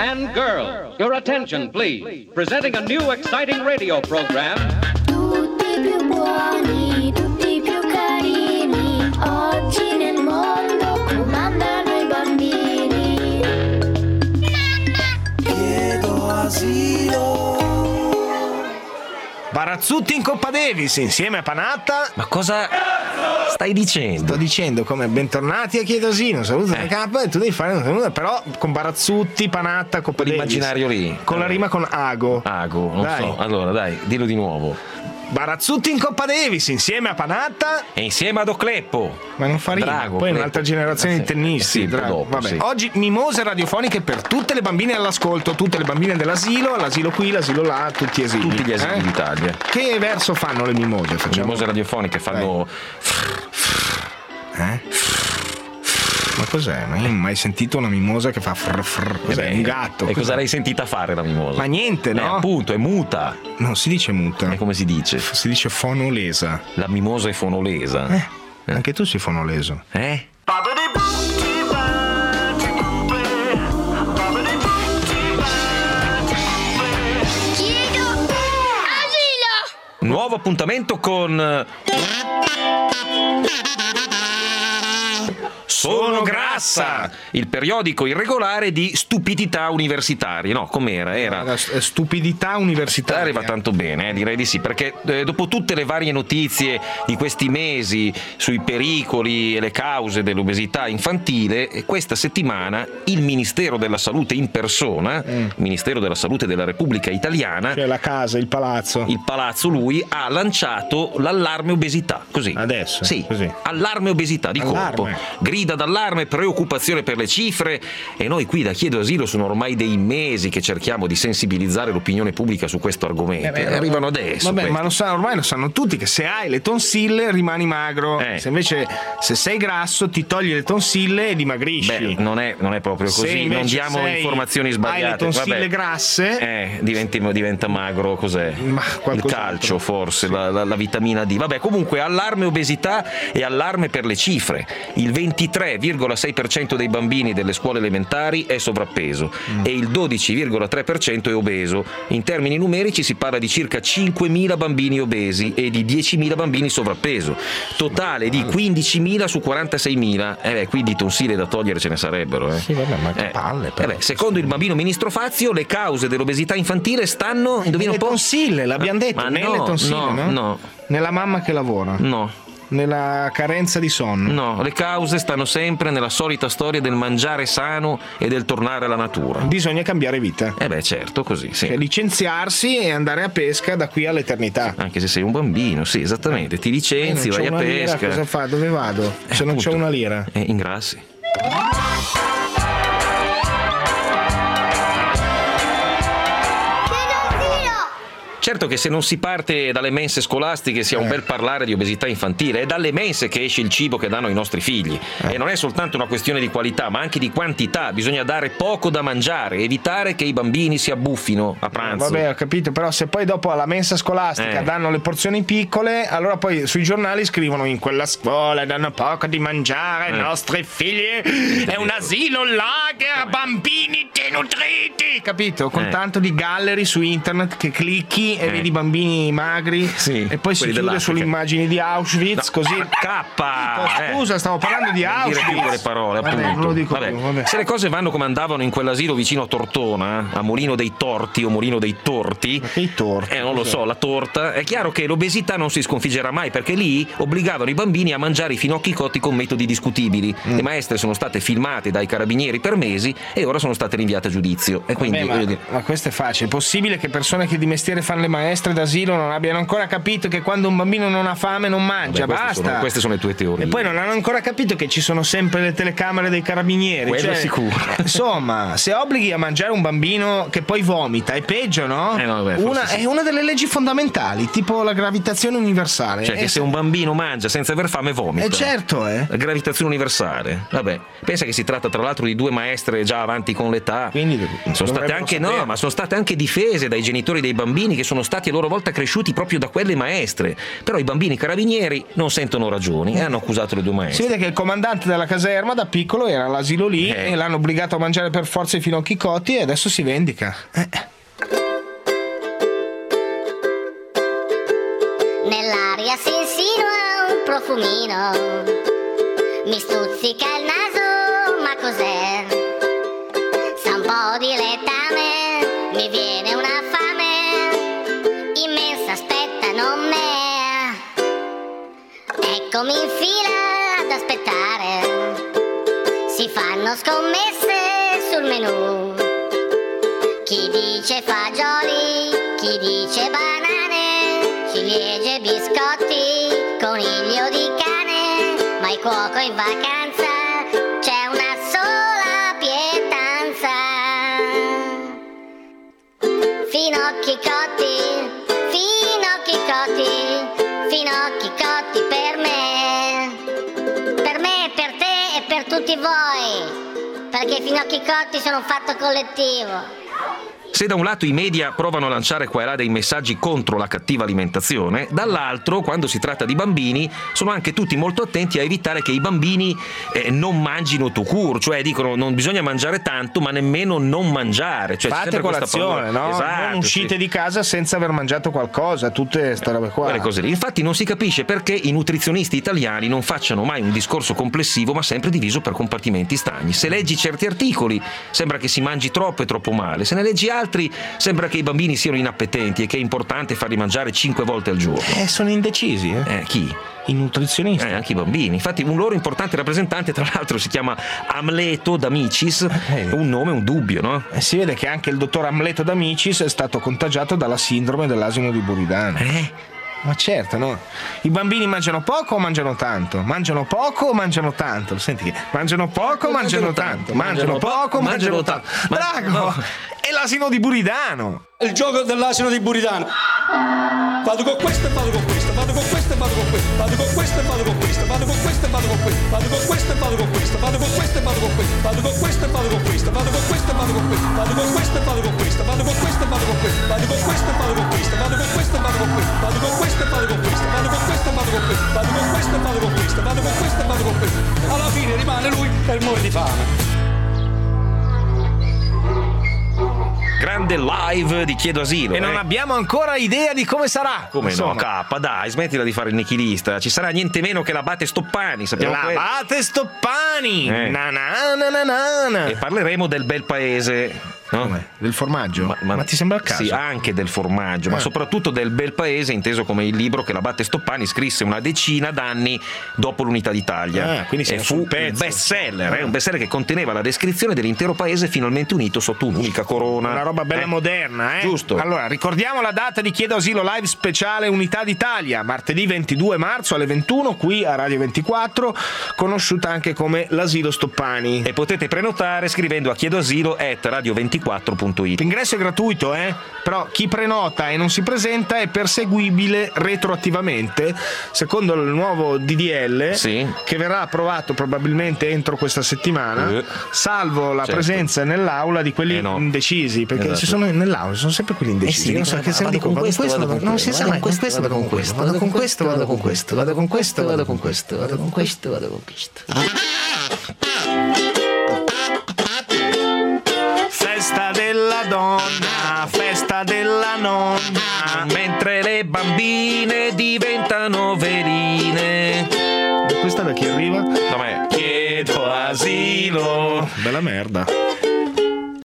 and girls. Your attention, please. Presenting a new exciting radio program. Tutti più buoni, tutti più carini. Oggi nel mondo comandano i bambini. Chiedo asilo. Barazzutti in Coppa Davis insieme a Panatta. Ma cosa stai dicendo? Sto dicendo come bentornati a Chiedo Asilo, saluto da capo e tu devi fare una saluta, però con Barazzutti, Panatta, Coppa Davis. Quell'immaginario lì. Con la rima con Ago. Ago, non Dai. so. Allora, dai, dillo di nuovo. Barazzutti in Coppa Davis insieme a Panatta E insieme ad Ocleppo. ma non fa rima. Drago, Poi Cleppo. un'altra generazione di tennisti. Sì, Drago. dopo, Vabbè. sì. Oggi mimose radiofoniche per tutte le bambine all'ascolto, tutte le bambine dell'asilo, l'asilo qui, l'asilo là, tutti asili. Tutti gli asili d'Italia. Che verso fanno le mimose? Le Facciamo. mimose radiofoniche fanno. Ma cos'è? Ma io non ho mai sentito una mimosa che fa frr frr. Cos'è? Un gatto. E cosa l'hai sentita fare la mimosa? Ma niente, no? Appunto, è muta. Non si dice muta. E come si dice? Si dice fonolesa. La mimosa è fonolesa. Anche tu sei fonoleso. Eh? Chiedo asilo. Nuovo appuntamento con. Sono grassa! Il periodico irregolare di stupidità universitarie. No, com'era? Era. La stupidità universitaria. Arriva tanto bene, direi di sì, perché dopo tutte le varie notizie di questi mesi sui pericoli e le cause dell'obesità infantile, questa settimana il Ministero della Salute in persona, Ministero della Salute della Repubblica Italiana, Cioè la casa, il palazzo. il palazzo lui, ha lanciato l'allarme obesità. Così. Adesso? Sì, Così. allarme obesità di Allarme. colpo. Grida d'allarme, preoccupazione per le cifre, e noi qui da Chiedo Asilo sono ormai dei mesi che cerchiamo di sensibilizzare l'opinione pubblica su questo argomento. Arrivano adesso. Vabbè, questi. ma ormai lo sanno tutti che se hai le tonsille rimani magro. Se invece se sei grasso ti togli le tonsille e dimagrisci. Beh, non è proprio Se così, invece non diamo informazioni sbagliate. hai le tonsille Vabbè. grasse, diventa magro, cos'è? Ma Il qualcos'altro. calcio forse, la vitamina D. Vabbè, comunque allarme obesità e allarme per le cifre. Il 23,6% dei bambini delle scuole elementari è sovrappeso e il 12,3% è obeso. In termini numerici si parla di circa 5.000 bambini obesi e di 10.000 bambini sovrappeso. Totale di 15.000 su 46.000. Quindi tonsille da togliere ce ne sarebbero. Sì, vabbè, ma che palle, però. Secondo il bambino ministro Fazio, le cause dell'obesità infantile stanno, indovina un le po'? tonsille, l'abbiamo detto, Ma nelle no, tonsille, no? no, Nella mamma che lavora, no. nella carenza di sonno. No, le cause stanno sempre nella solita storia del mangiare sano e del tornare alla natura. Bisogna cambiare vita. Certo, così, sì. Cioè, licenziarsi e andare a pesca da qui all'eternità. Anche se sei un bambino, sì, esattamente. Ti licenzi, Non c'ho vai a una lira, pesca. cosa fa? Dove vado? Se non c'ho appunto. una lira. Ingrassi. Certo che se non si parte dalle mense scolastiche sia un bel parlare di obesità infantile, è dalle mense che esce il cibo che danno i nostri figli. E non è soltanto una questione di qualità, ma anche di quantità. Bisogna dare poco da mangiare, evitare che i bambini si abbuffino a pranzo. Vabbè, ho capito, però se poi dopo alla mensa scolastica danno le porzioni piccole, allora poi sui giornali scrivono: in quella scuola danno poco di mangiare ai nostri figli, è un asilo lager, bambini denutriti, capito? Con tanto di gallery su internet che clicchi e vedi bambini magri, e poi si chiude sulle immagini di Auschwitz, così. Scusa, stavo parlando di Non Auschwitz. dire più quelle parole, Vabbè, appunto. non lo dico Vabbè. più, vabbè. Se le cose vanno come andavano in quell'asilo vicino a Tortona, a Molino dei Torti o Molino dei Torti, Ma che i torti? non lo so, la torta, è chiaro che l'obesità non si sconfiggerà mai, perché lì obbligavano i bambini a mangiare i finocchi cotti con metodi discutibili. Le maestre sono state filmate dai carabinieri per mesi e ora sono state rinviate a giudizio. E quindi, Vabbè, voglio dire, ma questo è facile. È possibile che persone che di mestiere fanno le maestre d'asilo non abbiano ancora capito che quando un bambino non ha fame non mangia? Basta. queste sono le tue teorie. E poi non hanno ancora capito che ci sono sempre le telecamere dei carabinieri. Quello è sicuro. Insomma, se obblighi a mangiare un bambino che poi vomita, è peggio, no? No, vabbè, forse sì. È una delle leggi fondamentali, tipo la gravitazione universale. Cioè che se un bambino mangia senza aver fame vomita. Certo, La gravitazione universale. Vabbè, pensa che si tratta tra l'altro di due maestre già avanti con l'età. quindi sono state anche ma sono state anche difese dai genitori dei bambini, che sono stati a loro volta cresciuti proprio da quelle maestre. Però i bambini carabinieri non sentono ragioni e hanno accusato le due maestre. Si vede che il comandante della caserma da piccolo era all'asilo lì e l'hanno obbligato a mangiare per forza i finocchi cotti e adesso si vendica. Nell'aria si insinua un profumino, mi stuzzica il naso, ma cos'è? Sa un po' di letame, mi viene una fame immensa, aspetta, non me. Eccomi in fila ad aspettare, si fanno scommesse sul menù. Chi dice fagioli, chi dice banane, ciliegie, biscotti, coniglio di cane, ma il cuoco in vacanza, c'è una sola pietanza. Finocchi cotti, finocchi cotti, finocchi cotti per me, per te e per tutti voi, perché i finocchi cotti sono un fatto collettivo. Se da un lato i media provano a lanciare qua e là dei messaggi contro la cattiva alimentazione, dall'altro, quando si tratta di bambini, sono anche tutti molto attenti a evitare che i bambini non mangino tout court, cioè dicono non bisogna mangiare tanto, ma nemmeno non mangiare. Cioè, fate colazione, no? Esatto, non uscite di casa senza aver mangiato qualcosa, tutte queste robe qua. Quelle cose lì. Infatti non si capisce perché i nutrizionisti italiani non facciano mai un discorso complessivo, ma sempre diviso per compartimenti stagni. Se leggi certi articoli sembra che si mangi troppo e troppo male, se ne leggi altri sembra che i bambini siano inappetenti e che è importante farli mangiare 5 volte al giorno. Sono indecisi, Chi? I nutrizionisti. Anche i bambini. Infatti un loro importante rappresentante, tra l'altro, si chiama Amleto D'Amicis, un nome, un dubbio, no? Si vede che anche il dottor Amleto D'Amicis è stato contagiato dalla sindrome dell'asino di Buridano. Ma certo, no? I bambini mangiano poco o mangiano tanto? Mangiano poco o mangiano tanto? Lo senti che mangiano poco o mangiano tanto? Mangiano poco o mangiano tanto? Bravo! È l'asino di Buridano! Il gioco dell'asino di Buridano. Vado con questo e vado con questo, vado con questo e vado con questo, vado con questo e vado con questo, vado con questo e vado con questo, vado con questo e vado con questo, vado con questo e vado con questo, vado con questo e vado con questo, vado con questo e vado con questo, vado con questo e vado con questo, vado con questo e vado con questo, vado con questo e vado con questo, vado con questo e vado con questo, vado con questo e vado con questo, vado con questo e vado con questo, vado con questo e vado con questo, vado con questo e vado con questo. Alla fine rimane lui e muore di fame. Grande live di Chiedo Asilo. E non abbiamo ancora idea di come sarà. Come insomma. no, K, dai, smettila di fare il nichilista. Ci sarà niente meno che l'abate Stoppani, sappiamo L'abate Stoppani! Na na na na na. E parleremo del bel paese. No? Del formaggio? Ma ti sembra il caso? Sì, anche del formaggio, ma soprattutto del bel paese, inteso come il libro che l'abate Stoppani scrisse una decina d'anni dopo l'unità d'Italia. Quindi e fu un best seller, un best seller che conteneva la descrizione dell'intero paese finalmente unito sotto un'unica corona. Una roba bella moderna, Giusto. Allora, ricordiamo la data di Chiedo Asilo live speciale Unità d'Italia, martedì 22 marzo alle 21 qui a Radio 24, conosciuta anche come l'Asilo Stoppani. E potete prenotare scrivendo a chiedoasilo@radio24.it. L'ingresso è gratuito, però chi prenota e non si presenta è perseguibile retroattivamente secondo il nuovo DDL che verrà approvato probabilmente entro questa settimana, salvo la presenza nell'aula di quelli indecisi, perché se sono nell'aula sono sempre quelli indecisi. Non so che se dico con questo, non si sa mai, con questo vado con questo, vado con questo, vado con questo, vado con questo, vado con questo, vado con questo, vado con questo. Festa della donna, festa della nonna, mentre le bambine diventano veline. Questa da chi arriva? Da me. Chiedo asilo. Bella merda.